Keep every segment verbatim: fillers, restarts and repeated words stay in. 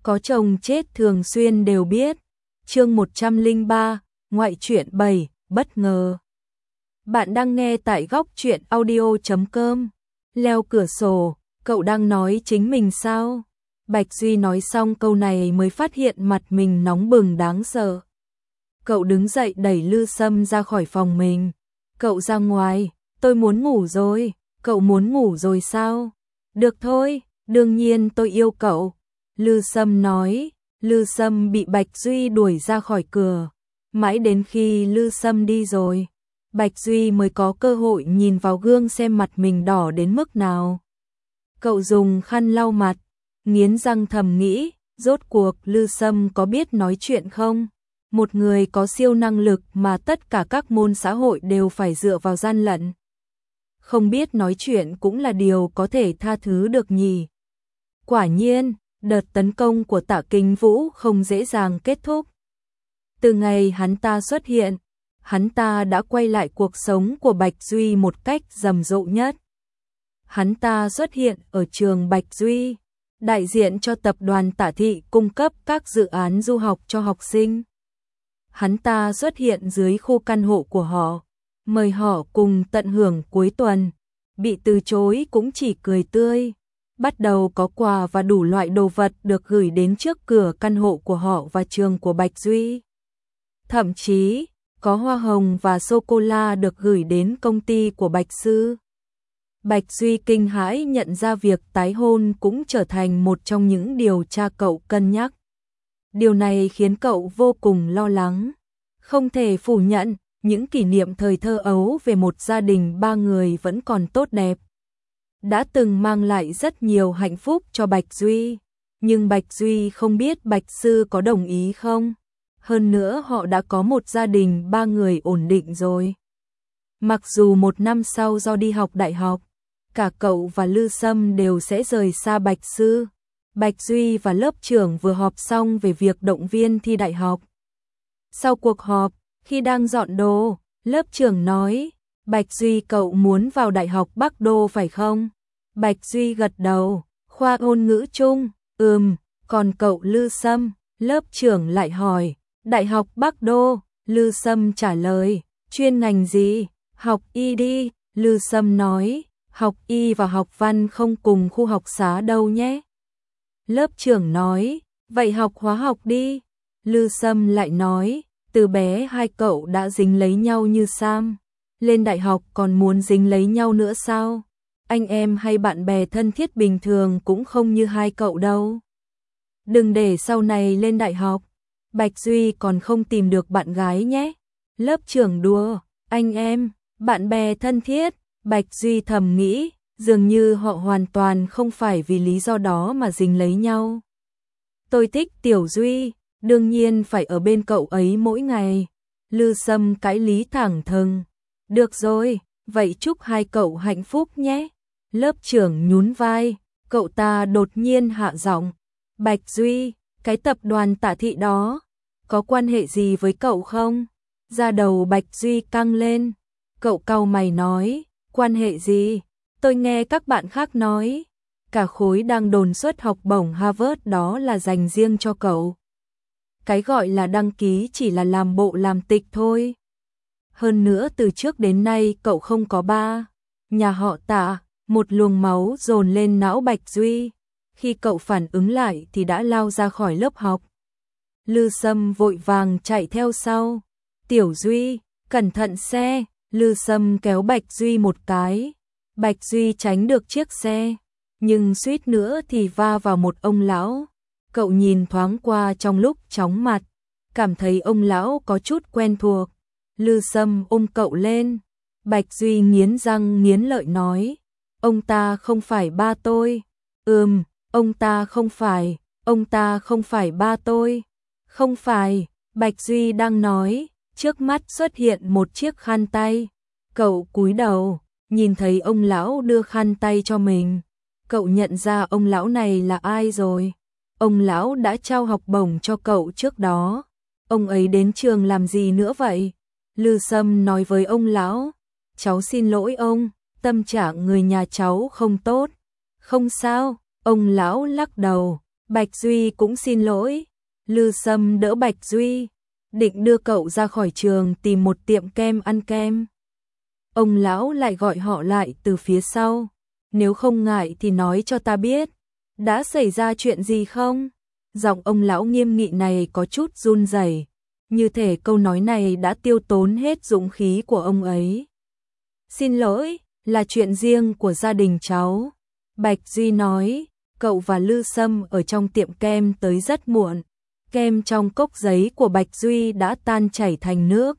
có chồng chết thường xuyên đều biết. Chương một trăm lẻ ba, ngoại truyện bảy, bất ngờ. Bạn đang nghe tại góc truyện audio chấm com. Leo cửa sổ, cậu đang nói chính mình sao? Bạch Duy nói xong câu này mới phát hiện mặt mình nóng bừng đáng sợ. Cậu đứng dậy đẩy Lư Sâm ra khỏi phòng mình. Cậu ra ngoài, tôi muốn ngủ rồi. Cậu muốn ngủ rồi sao? Được thôi, đương nhiên tôi yêu cậu. Lư Sâm nói. Lư Sâm bị Bạch Duy đuổi ra khỏi cửa. Mãi đến khi Lư Sâm đi rồi, Bạch Duy mới có cơ hội nhìn vào gương xem mặt mình đỏ đến mức nào. Cậu dùng khăn lau mặt, nghiến răng thầm nghĩ, rốt cuộc Lư Sâm có biết nói chuyện không? Một người có siêu năng lực mà tất cả các môn xã hội đều phải dựa vào gian lận. Không biết nói chuyện cũng là điều có thể tha thứ được nhỉ. Quả nhiên, đợt tấn công của Tạ Kinh Vũ không dễ dàng kết thúc. Từ ngày hắn ta xuất hiện, hắn ta đã quay lại cuộc sống của Bạch Duy một cách rầm rộ nhất. Hắn ta xuất hiện ở trường Bạch Duy, đại diện cho tập đoàn Tạ Thị cung cấp các dự án du học cho học sinh. Hắn ta xuất hiện dưới khu căn hộ của họ, mời họ cùng tận hưởng cuối tuần, bị từ chối cũng chỉ cười tươi. Bắt đầu có quà và đủ loại đồ vật được gửi đến trước cửa căn hộ của họ và trường của Bạch Duy. Thậm chí, có hoa hồng và sô-cô-la được gửi đến công ty của Bạch Sư. Bạch Duy kinh hãi nhận ra việc tái hôn cũng trở thành một trong những điều cha cậu cân nhắc. Điều này khiến cậu vô cùng lo lắng. Không thể phủ nhận, những kỷ niệm thời thơ ấu về một gia đình ba người vẫn còn tốt đẹp. Đã từng mang lại rất nhiều hạnh phúc cho Bạch Duy. Nhưng Bạch Duy không biết Bạch Sư có đồng ý không. Hơn nữa họ đã có một gia đình ba người ổn định rồi. Mặc dù một năm sau do đi học đại học, cả cậu và Lư Sâm đều sẽ rời xa Bạch Sư. Bạch Duy và lớp trưởng vừa họp xong về việc động viên thi đại học. Sau cuộc họp, khi đang dọn đồ, lớp trưởng nói, Bạch Duy cậu muốn vào Đại học Bắc Đô phải không? Bạch Duy gật đầu, khoa ngôn ngữ Trung, ừm, còn cậu Lư Sâm, lớp trưởng lại hỏi, Đại học Bắc Đô, Lư Sâm trả lời, chuyên ngành gì? Học y đi, Lư Sâm nói, học y và học văn không cùng khu học xá đâu nhé. Lớp trưởng nói, vậy học hóa học đi. Lư Sâm lại nói, từ bé hai cậu đã dính lấy nhau như Sam. Lên đại học còn muốn dính lấy nhau nữa sao? Anh em hay bạn bè thân thiết bình thường cũng không như hai cậu đâu. Đừng để sau này lên đại học, Bạch Duy còn không tìm được bạn gái nhé. Lớp trưởng đùa, anh em, bạn bè thân thiết, Bạch Duy thầm nghĩ, dường như họ hoàn toàn không phải vì lý do đó mà dính lấy nhau. Tôi thích Tiểu Duy, đương nhiên phải ở bên cậu ấy mỗi ngày. Lư Sâm cãi lý thẳng thừng. Được rồi, vậy chúc hai cậu hạnh phúc nhé. Lớp trưởng nhún vai, cậu ta đột nhiên hạ giọng. Bạch Duy, cái tập đoàn Tạ Thị đó, có quan hệ gì với cậu không? Da đầu Bạch Duy căng lên. Cậu cau mày nói, quan hệ gì? Tôi nghe các bạn khác nói, cả khối đang đồn suất học bổng Harvard đó là dành riêng cho cậu. Cái gọi là đăng ký chỉ là làm bộ làm tịch thôi. Hơn nữa từ trước đến nay cậu không có ba. Nhà họ Tạ, một luồng máu dồn lên não Bạch Duy. Khi cậu phản ứng lại thì đã lao ra khỏi lớp học. Lư Sâm vội vàng chạy theo sau. Tiểu Duy, cẩn thận xe. Lư Sâm kéo Bạch Duy một cái. Bạch Duy tránh được chiếc xe, nhưng suýt nữa thì va vào một ông lão. Cậu nhìn thoáng qua trong lúc chóng mặt, cảm thấy ông lão có chút quen thuộc. Lư Sâm ôm cậu lên. Bạch Duy nghiến răng nghiến lợi nói, ông ta không phải ba tôi. Ừm, ông ta không phải, ông ta không phải ba tôi. Không phải, Bạch Duy đang nói, trước mắt xuất hiện một chiếc khăn tay. Cậu cúi đầu, nhìn thấy ông lão đưa khăn tay cho mình. Cậu nhận ra ông lão này là ai rồi. Ông lão đã trao học bổng cho cậu trước đó. Ông ấy đến trường làm gì nữa vậy? Lư Sâm nói với ông lão, cháu xin lỗi ông, tâm trạng người nhà cháu không tốt. Không sao, ông lão lắc đầu, Bạch Duy cũng xin lỗi. Lư Sâm đỡ Bạch Duy, định đưa cậu ra khỏi trường tìm một tiệm kem ăn kem. Ông lão lại gọi họ lại từ phía sau. Nếu không ngại thì nói cho ta biết, đã xảy ra chuyện gì không? Giọng ông lão nghiêm nghị này có chút run rẩy, như thể câu nói này đã tiêu tốn hết dũng khí của ông ấy. Xin lỗi, là chuyện riêng của gia đình cháu. Bạch Duy nói, cậu và Lư Sâm ở trong tiệm kem tới rất muộn. Kem trong cốc giấy của Bạch Duy đã tan chảy thành nước.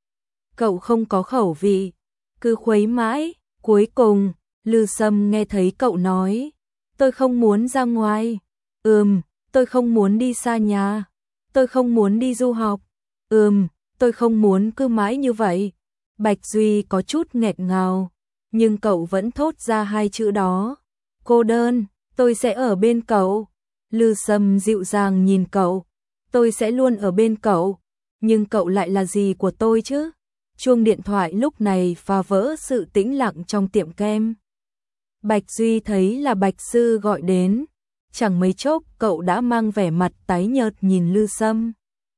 Cậu không có khẩu vị, cứ khuấy mãi. Cuối cùng, Lư Sâm nghe thấy cậu nói, tôi không muốn ra ngoài. Ừm, tôi không muốn đi xa nhà. Tôi không muốn đi du học. Ừm, tôi không muốn cứ mãi như vậy. Bạch Duy có chút nghẹt ngào, nhưng cậu vẫn thốt ra hai chữ đó. Cô đơn, tôi sẽ ở bên cậu. Lư Sâm dịu dàng nhìn cậu. Tôi sẽ luôn ở bên cậu. Nhưng cậu lại là gì của tôi chứ? Chuông điện thoại lúc này phá vỡ sự tĩnh lặng trong tiệm kem. Bạch Duy thấy là Bạch Sư gọi đến. Chẳng mấy chốc cậu đã mang vẻ mặt tái nhợt nhìn Lư Sâm.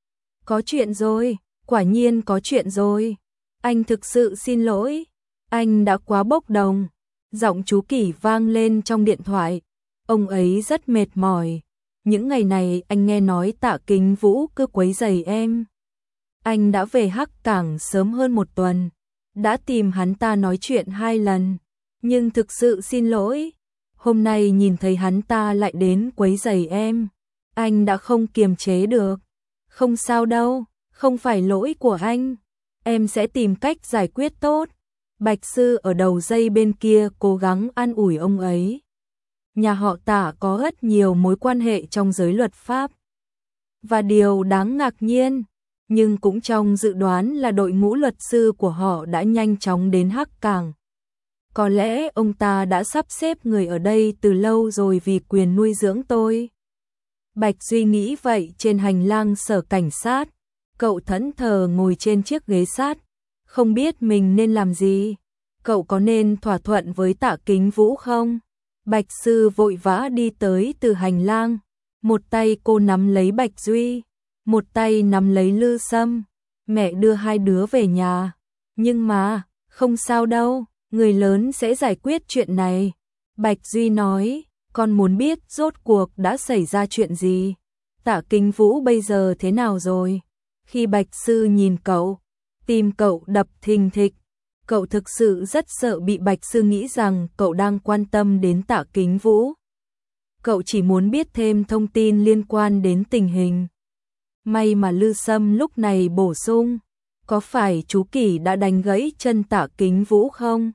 Có chuyện rồi, quả nhiên có chuyện rồi. Anh thực sự xin lỗi, anh đã quá bốc đồng. Giọng chú Kỷ vang lên trong điện thoại. Ông ấy rất mệt mỏi. Những ngày này anh nghe nói Tạ Kính Vũ cứ quấy rầy em. Anh đã về Hắc Cảng sớm hơn một tuần, đã tìm hắn ta nói chuyện hai lần, nhưng thực sự xin lỗi. Hôm nay nhìn thấy hắn ta lại đến quấy rầy em, anh đã không kiềm chế được. Không sao đâu, không phải lỗi của anh, em sẽ tìm cách giải quyết tốt. Bạch Sư ở đầu dây bên kia cố gắng an ủi ông ấy. Nhà họ Tạ có rất nhiều mối quan hệ trong giới luật pháp. Và điều đáng ngạc nhiên, nhưng cũng trong dự đoán là đội ngũ luật sư của họ đã nhanh chóng đến Hắc Cảng. Có lẽ ông ta đã sắp xếp người ở đây từ lâu rồi vì quyền nuôi dưỡng tôi. Bạch Duy nghĩ vậy trên hành lang sở cảnh sát. Cậu thẫn thờ ngồi trên chiếc ghế sát, không biết mình nên làm gì. Cậu có nên thỏa thuận với Tạ Kính Vũ không? Bạch Sư vội vã đi tới từ hành lang. Một tay cô nắm lấy Bạch Duy, một tay nắm lấy Lư Sâm. Mẹ đưa hai đứa về nhà. Nhưng mà, không sao đâu, người lớn sẽ giải quyết chuyện này. Bạch Duy nói, con muốn biết rốt cuộc đã xảy ra chuyện gì. Tạ Kính Vũ bây giờ thế nào rồi? Khi Bạch Sư nhìn cậu, tim cậu đập thình thịch. Cậu thực sự rất sợ bị Bạch Sư nghĩ rằng cậu đang quan tâm đến Tạ Kính Vũ. Cậu chỉ muốn biết thêm thông tin liên quan đến tình hình. May mà Lư Sâm lúc này bổ sung, có phải chú Kỷ đã đánh gãy chân Tạ Kính Vũ không?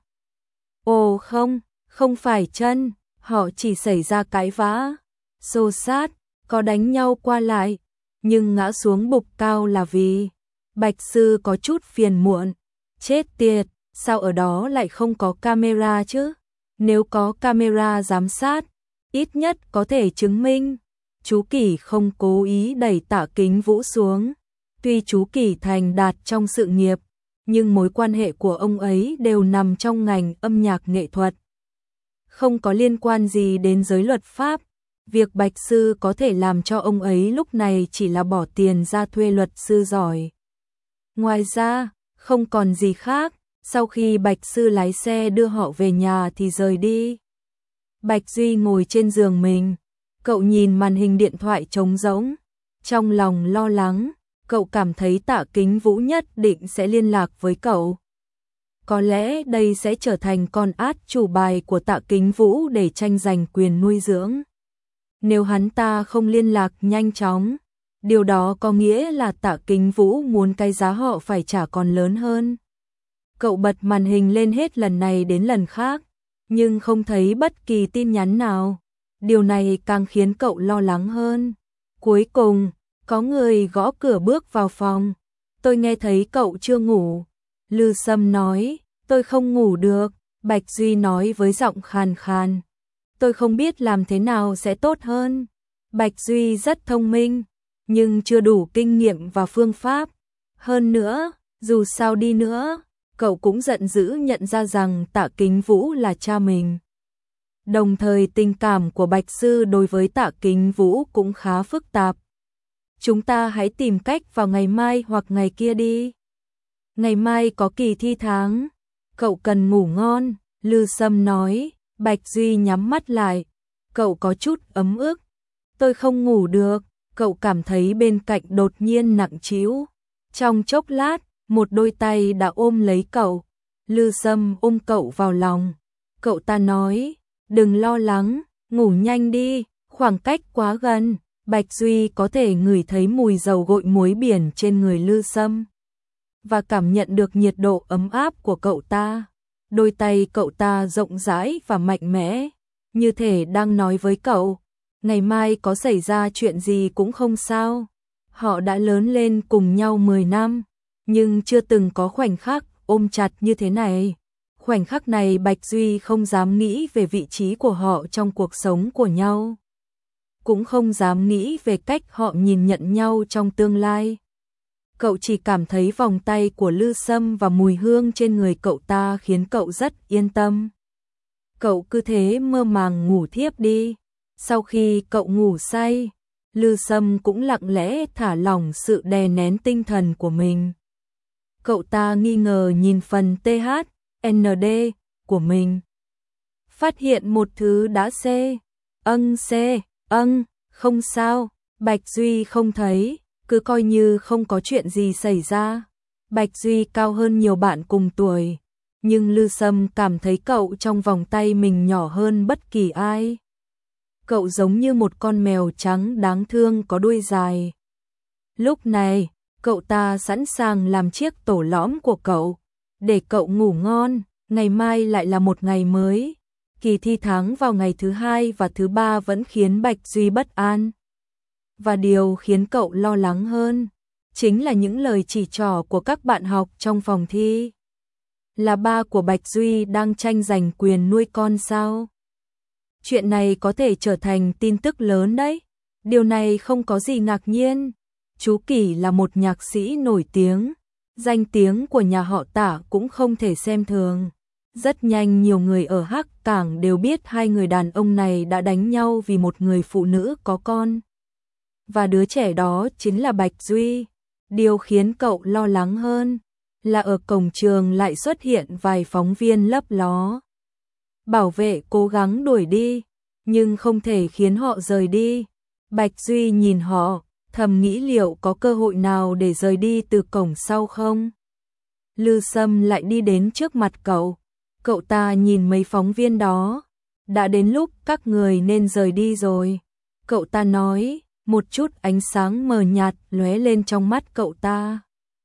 Ồ không, không phải chân, họ chỉ xảy ra cãi vã, xô xát, có đánh nhau qua lại, nhưng ngã xuống bục cao là vì... Bạch Sư có chút phiền muộn, chết tiệt, sao ở đó lại không có camera chứ? Nếu có camera giám sát, ít nhất có thể chứng minh chú Kỷ không cố ý đẩy Tạ Kính Vũ xuống. Tuy chú Kỷ thành đạt trong sự nghiệp, nhưng mối quan hệ của ông ấy đều nằm trong ngành âm nhạc nghệ thuật, không có liên quan gì đến giới luật pháp. Việc Bạch Sư có thể làm cho ông ấy lúc này chỉ là bỏ tiền ra thuê luật sư giỏi. Ngoài ra, không còn gì khác. Sau khi Bạch Sư lái xe đưa họ về nhà thì rời đi. Bạch Duy ngồi trên giường mình, cậu nhìn màn hình điện thoại trống rỗng, trong lòng lo lắng. Cậu cảm thấy Tạ Kính Vũ nhất định sẽ liên lạc với cậu. Có lẽ đây sẽ trở thành con át chủ bài của Tạ Kính Vũ để tranh giành quyền nuôi dưỡng. Nếu hắn ta không liên lạc nhanh chóng, điều đó có nghĩa là Tạ Kính Vũ muốn cái giá họ phải trả còn lớn hơn. Cậu bật màn hình lên hết lần này đến lần khác, nhưng không thấy bất kỳ tin nhắn nào. Điều này càng khiến cậu lo lắng hơn. Cuối cùng, có người gõ cửa bước vào phòng. Tôi nghe thấy cậu chưa ngủ. Lư Sâm nói, tôi không ngủ được. Bạch Duy nói với giọng khàn khàn. Tôi không biết làm thế nào sẽ tốt hơn. Bạch Duy rất thông minh, nhưng chưa đủ kinh nghiệm và phương pháp. Hơn nữa, dù sao đi nữa, cậu cũng giận dữ nhận ra rằng Tạ Kính Vũ là cha mình. Đồng thời tình cảm của Bạch Sư đối với Tạ Kính Vũ cũng khá phức tạp. Chúng ta hãy tìm cách vào ngày mai hoặc ngày kia đi. Ngày mai có kỳ thi tháng, cậu cần ngủ ngon, Lư Sâm nói. Bạch Duy nhắm mắt lại, cậu có chút ấm ức. Tôi không ngủ được, cậu cảm thấy bên cạnh đột nhiên nặng trĩu. Trong chốc lát, một đôi tay đã ôm lấy cậu. Lư Sâm ôm cậu vào lòng. Cậu ta nói, đừng lo lắng, ngủ nhanh đi, khoảng cách quá gần. Bạch Duy có thể ngửi thấy mùi dầu gội muối biển trên người Lư Sâm và cảm nhận được nhiệt độ ấm áp của cậu ta. Đôi tay cậu ta rộng rãi và mạnh mẽ, như thể đang nói với cậu, ngày mai có xảy ra chuyện gì cũng không sao. Họ đã lớn lên cùng nhau mười năm, nhưng chưa từng có khoảnh khắc ôm chặt như thế này. Khoảnh khắc này Bạch Duy không dám nghĩ về vị trí của họ trong cuộc sống của nhau, cũng không dám nghĩ về cách họ nhìn nhận nhau trong tương lai. Cậu chỉ cảm thấy vòng tay của Lư Sâm và mùi hương trên người cậu ta khiến cậu rất yên tâm. Cậu cứ thế mơ màng ngủ thiếp đi. Sau khi cậu ngủ say, Lư Sâm cũng lặng lẽ thả lỏng sự đè nén tinh thần của mình. Cậu ta nghi ngờ nhìn phần tê hát en đê của mình. Phát hiện một thứ đã C. Âng C. Âng, không sao. Bạch Duy không thấy, cứ coi như không có chuyện gì xảy ra. Bạch Duy cao hơn nhiều bạn cùng tuổi, nhưng Lư Sâm cảm thấy cậu trong vòng tay mình nhỏ hơn bất kỳ ai. Cậu giống như một con mèo trắng đáng thương có đuôi dài. Lúc này, cậu ta sẵn sàng làm chiếc tổ lõm của cậu, để cậu ngủ ngon. Ngày mai lại là một ngày mới. Kỳ thi tháng vào ngày thứ hai và thứ ba vẫn khiến Bạch Duy bất an. Và điều khiến cậu lo lắng hơn chính là những lời chỉ trỏ của các bạn học trong phòng thi. Là ba của Bạch Duy đang tranh giành quyền nuôi con sao? Chuyện này có thể trở thành tin tức lớn đấy. Điều này không có gì ngạc nhiên. Chú Kỷ là một nhạc sĩ nổi tiếng, danh tiếng của nhà họ Tạ cũng không thể xem thường. Rất nhanh nhiều người ở Hắc Cảng đều biết hai người đàn ông này đã đánh nhau vì một người phụ nữ có con. Và đứa trẻ đó chính là Bạch Duy. Điều khiến cậu lo lắng hơn là ở cổng trường lại xuất hiện vài phóng viên lấp ló. Bảo vệ cố gắng đuổi đi, nhưng không thể khiến họ rời đi. Bạch Duy nhìn họ, thầm nghĩ liệu có cơ hội nào để rời đi từ cổng sau không? Lư Sâm lại đi đến trước mặt cậu. Cậu ta nhìn mấy phóng viên đó. Đã đến lúc các người nên rời đi rồi. Cậu ta nói, một chút ánh sáng mờ nhạt lóe lên trong mắt cậu ta.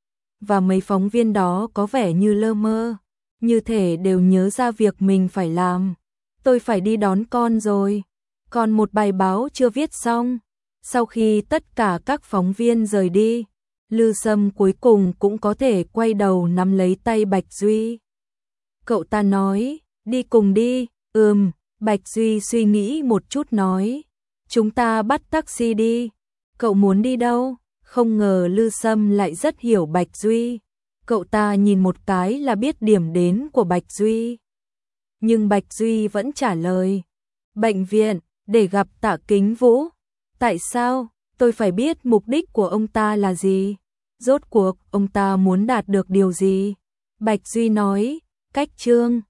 Và mấy phóng viên đó có vẻ như lơ mơ, như thể đều nhớ ra việc mình phải làm. Tôi phải đi đón con rồi. Còn một bài báo chưa viết xong. Sau khi tất cả các phóng viên rời đi, Lư Sâm cuối cùng cũng có thể quay đầu nắm lấy tay Bạch Duy. Cậu ta nói, đi cùng đi. Ừm, Bạch Duy suy nghĩ một chút nói, chúng ta bắt taxi đi. Cậu muốn đi đâu? Không ngờ Lư Sâm lại rất hiểu Bạch Duy. Cậu ta nhìn một cái là biết điểm đến của Bạch Duy. Nhưng Bạch Duy vẫn trả lời, bệnh viện, để gặp Tạ Kính Vũ. Tại sao? Tôi phải biết mục đích của ông ta là gì? Rốt cuộc ông ta muốn đạt được điều gì? Bạch Duy nói, cách Trương